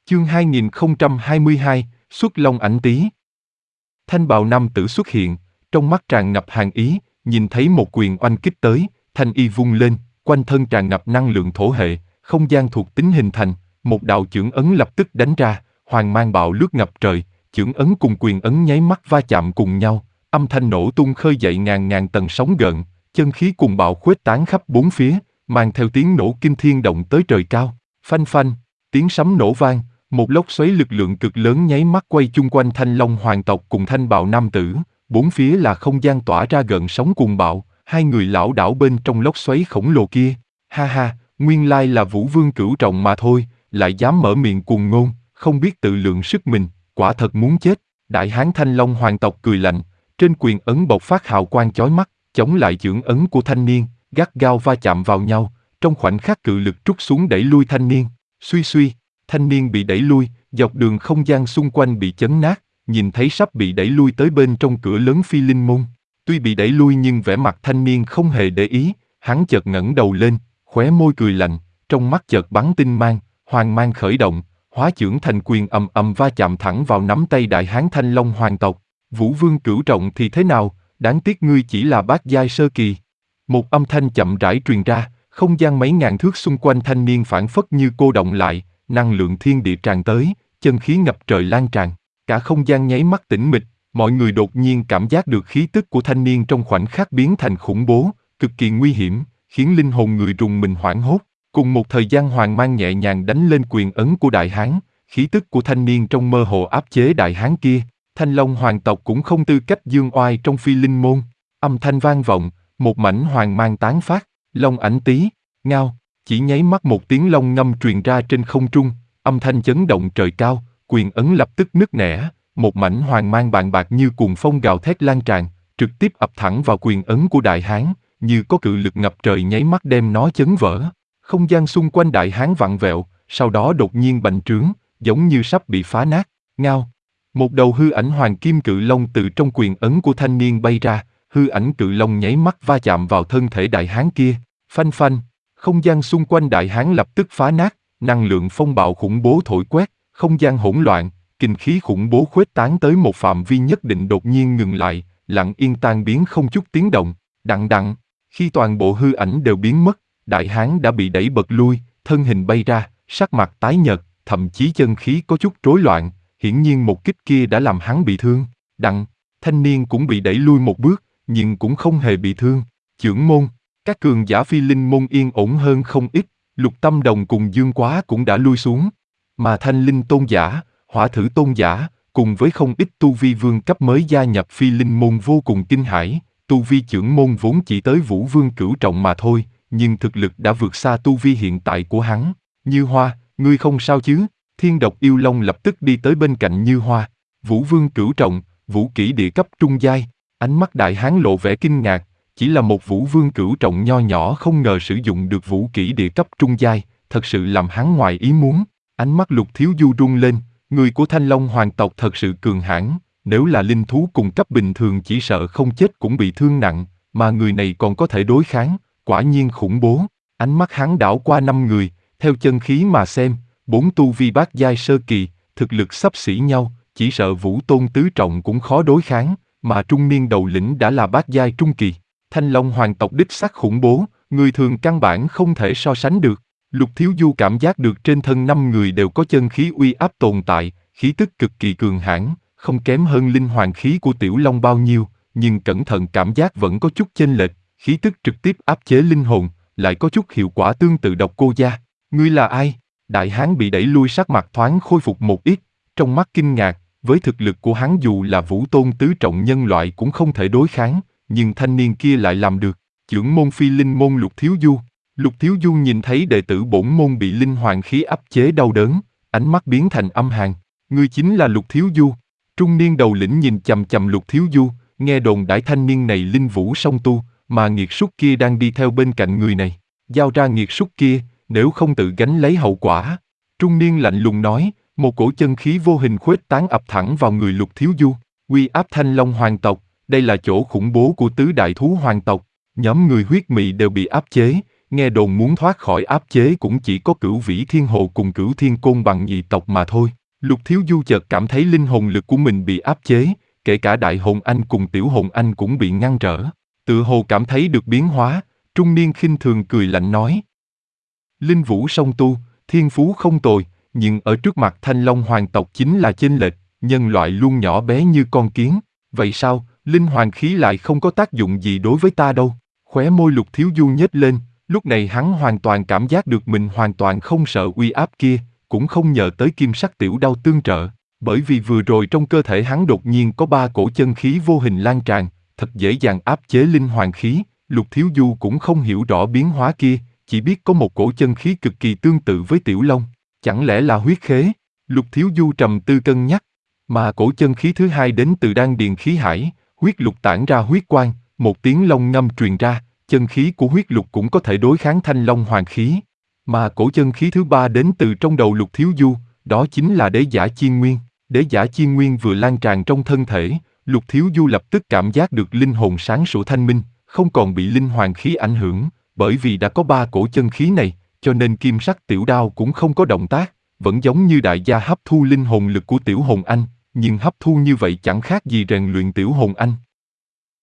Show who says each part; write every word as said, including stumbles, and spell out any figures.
Speaker 1: Chương hai nghìn không trăm hai mươi hai, Xuất Long Ảnh Tý. Thanh bào nam tử xuất hiện, trong mắt tràn ngập hàn ý, nhìn thấy một quyền oanh kích tới, thanh y vung lên, quanh thân tràn ngập năng lượng thổ hệ, không gian thuộc tính hình thành, một đạo chưởng ấn lập tức đánh ra, hoàng mang bạo lướt ngập trời, chưởng ấn cùng quyền ấn nháy mắt va chạm cùng nhau, âm thanh nổ tung khơi dậy ngàn ngàn tầng sóng gợn, chân khí cùng bạo khuếch tán khắp bốn phía, mang theo tiếng nổ kinh thiên động tới trời cao, phanh phanh, tiếng sấm nổ vang. Một lốc xoáy lực lượng cực lớn nháy mắt quay chung quanh Thanh Long hoàng tộc cùng thanh bào nam tử, bốn phía là không gian tỏa ra gợn sóng cuồng bạo, hai người lảo đảo bên trong lốc xoáy khổng lồ kia. Ha ha, nguyên lai là Vũ Vương Cửu Trọng mà thôi, lại dám mở miệng cuồng ngôn, không biết tự lượng sức mình, quả thật muốn chết. Đại hán Thanh Long hoàng tộc cười lạnh, trên quyền ấn bộc phát hào quang chói mắt, chống lại chưởng ấn của thanh niên, gắt gao va chạm vào nhau, trong khoảnh khắc cự lực trút xuống đẩy lui thanh niên. Suy suy, thanh niên bị đẩy lui, dọc đường không gian xung quanh bị chấn nát, nhìn thấy sắp bị đẩy lui tới bên trong cửa lớn Phi Linh Môn. Tuy bị đẩy lui nhưng vẻ mặt thanh niên không hề để ý, hắn chợt ngẩng đầu lên, khóe môi cười lạnh, trong mắt chợt bắn tinh mang, hoàng mang khởi động, hóa chưởng thành quyền ầm ầm va chạm thẳng vào nắm tay đại hán Thanh Long hoàng tộc. Vũ Vương Cửu Trọng thì thế nào, đáng tiếc ngươi chỉ là bát giai sơ kỳ. Một âm thanh chậm rãi truyền ra, không gian mấy ngàn thước xung quanh thanh niên phảng phất như cô động lại, năng lượng thiên địa tràn tới, chân khí ngập trời lan tràn, cả không gian nháy mắt tĩnh mịch, mọi người đột nhiên cảm giác được khí tức của thanh niên trong khoảnh khắc biến thành khủng bố, cực kỳ nguy hiểm, khiến linh hồn người rùng mình hoảng hốt. Cùng một thời gian hoàng mang nhẹ nhàng đánh lên quyền ấn của đại hán, khí tức của thanh niên trong mơ hồ áp chế đại hán kia. Thanh Long hoàng tộc cũng không tư cách dương oai trong Phi Linh Môn. Âm thanh vang vọng, một mảnh hoàng mang tán phát, Long Ảnh Tý, ngao. Chỉ nháy mắt một tiếng long ngâm truyền ra trên không trung, âm thanh chấn động trời cao, quyền ấn lập tức nứt nẻ, một mảnh hoàng mang bàn bạc như cuồng phong gào thét lan tràn, trực tiếp ập thẳng vào quyền ấn của đại hán, như có cự lực ngập trời nháy mắt đem nó chấn vỡ. Không gian xung quanh đại hán vặn vẹo, sau đó đột nhiên bành trướng, giống như sắp bị phá nát. Ngao. Một đầu hư ảnh hoàng kim cự long từ trong quyền ấn của thanh niên bay ra, hư ảnh cự long nháy mắt va chạm vào thân thể đại hán kia, phanh phanh. Không gian xung quanh đại hán lập tức phá nát, năng lượng phong bạo khủng bố thổi quét, không gian hỗn loạn, kinh khí khủng bố khuếch tán tới một phạm vi nhất định đột nhiên ngừng lại, lặng yên tan biến không chút tiếng động. Đặng đặng, khi toàn bộ hư ảnh đều biến mất, đại hán đã bị đẩy bật lui, thân hình bay ra, sắc mặt tái nhợt, thậm chí chân khí có chút rối loạn, hiển nhiên một kích kia đã làm hắn bị thương. Đặng, thanh niên cũng bị đẩy lui một bước, nhưng cũng không hề bị thương. Chưởng môn. Các cường giả Phi Linh Môn yên ổn hơn không ít, Lục Tâm Đồng cùng Dương Quá cũng đã lui xuống. Mà Thanh Linh Tôn giả, Hỏa Thử Tôn giả, cùng với không ít tu vi vương cấp mới gia nhập Phi Linh Môn vô cùng kinh hãi, tu vi chưởng môn vốn chỉ tới Vũ Vương Cửu Trọng mà thôi, nhưng thực lực đã vượt xa tu vi hiện tại của hắn. Như Hoa, ngươi không sao chứ? Thiên Độc Yêu Long lập tức đi tới bên cạnh Như Hoa. Vũ Vương Cửu Trọng, vũ kỹ địa cấp trung giai, ánh mắt đại hán lộ vẻ kinh ngạc. Chỉ là một Vũ Vương Cửu Trọng nho nhỏ không ngờ sử dụng được vũ kỹ địa cấp trung giai, thật sự làm hắn ngoài ý muốn. Ánh mắt Lục Thiếu Du rung lên, người của Thanh Long hoàng tộc thật sự cường hãn, nếu là linh thú cùng cấp bình thường chỉ sợ không chết cũng bị thương nặng, mà người này còn có thể đối kháng, quả nhiên khủng bố. Ánh mắt hắn đảo qua năm người, theo chân khí mà xem, bốn tu vi bát giai sơ kỳ, thực lực xấp xỉ nhau, chỉ sợ Vũ Tôn tứ trọng cũng khó đối kháng, mà trung niên đầu lĩnh đã là bát giai trung kỳ. Thanh Long hoàng tộc đích xác khủng bố, người thường căn bản không thể so sánh được. Lục Thiếu Du cảm giác được trên thân năm người đều có chân khí uy áp tồn tại, khí tức cực kỳ cường hãn, không kém hơn linh hoàng khí của Tiểu Long bao nhiêu, nhưng cẩn thận cảm giác vẫn có chút chênh lệch, khí tức trực tiếp áp chế linh hồn, lại có chút hiệu quả tương tự Độc Cô Gia. Ngươi là ai? Đại hán bị đẩy lui sắc mặt thoáng khôi phục một ít, trong mắt kinh ngạc, với thực lực của hắn dù là Vũ Tôn tứ trọng nhân loại cũng không thể đối kháng. Nhưng thanh niên kia lại làm được. Chưởng môn Phi Linh Môn Lục Thiếu Du. Lục Thiếu Du nhìn thấy đệ tử bổn môn bị linh hoàng khí áp chế đau đớn, ánh mắt biến thành âm hàn. Ngươi chính là Lục Thiếu Du. Trung niên đầu lĩnh nhìn chằm chằm Lục Thiếu Du, nghe đồn đãi thanh niên này linh vũ song tu, mà nghiệt súc kia đang đi theo bên cạnh người này. Giao ra nghiệt súc kia, nếu không tự gánh lấy hậu quả. Trung niên lạnh lùng nói, một cổ chân khí vô hình khuếch tán ập thẳng vào người Lục Thiếu Du. Uy áp Thanh Long hoàng tộc. Đây là chỗ khủng bố của tứ đại thú hoàng tộc, nhóm người huyết mị đều bị áp chế, nghe đồn muốn thoát khỏi áp chế cũng chỉ có Cửu Vĩ Thiên Hồ cùng Cửu Thiên Côn Bằng nhị tộc mà thôi. Lục Thiếu Du chợt cảm thấy linh hồn lực của mình bị áp chế, kể cả Đại Hồn Anh cùng Tiểu Hồn Anh cũng bị ngăn trở. Tự hồ cảm thấy được biến hóa, trung niên khinh thường cười lạnh nói. Linh vũ song tu, thiên phú không tồi, nhưng ở trước mặt Thanh Long hoàng tộc chính là chênh lệch, nhân loại luôn nhỏ bé như con kiến. Vậy sao, linh hoàng khí lại không có tác dụng gì đối với ta đâu? Khóe môi Lục Thiếu Du nhếch lên, lúc này hắn hoàn toàn cảm giác được mình hoàn toàn không sợ uy áp kia, cũng không nhờ tới kim sắc tiểu đao tương trợ, bởi vì vừa rồi trong cơ thể hắn đột nhiên có ba cổ chân khí vô hình lan tràn, thật dễ dàng áp chế linh hoàng khí. Lục Thiếu Du cũng không hiểu rõ biến hóa kia, chỉ biết có một cổ chân khí cực kỳ tương tự với Tiểu Long, chẳng lẽ là huyết khế? Lục Thiếu Du trầm tư cân nhắc, mà cổ chân khí thứ hai đến từ đan điền khí hải, huyết lục tản ra huyết quang, một tiếng long ngâm truyền ra, chân khí của huyết lục cũng có thể đối kháng Thanh Long hoàng khí. Mà cổ chân khí thứ ba đến từ trong đầu Lục Thiếu Du, đó chính là đế giả chiên nguyên. Đế giả chiên nguyên vừa lan tràn trong thân thể, Lục Thiếu Du lập tức cảm giác được linh hồn sáng sủa thanh minh, không còn bị linh hoàng khí ảnh hưởng, bởi vì đã có ba cổ chân khí này, cho nên kim sắc tiểu đao cũng không có động tác, vẫn giống như đại gia hấp thu linh hồn lực của Tiểu Hồn Anh, nhưng hấp thu như vậy chẳng khác gì rèn luyện Tiểu Hồn Anh.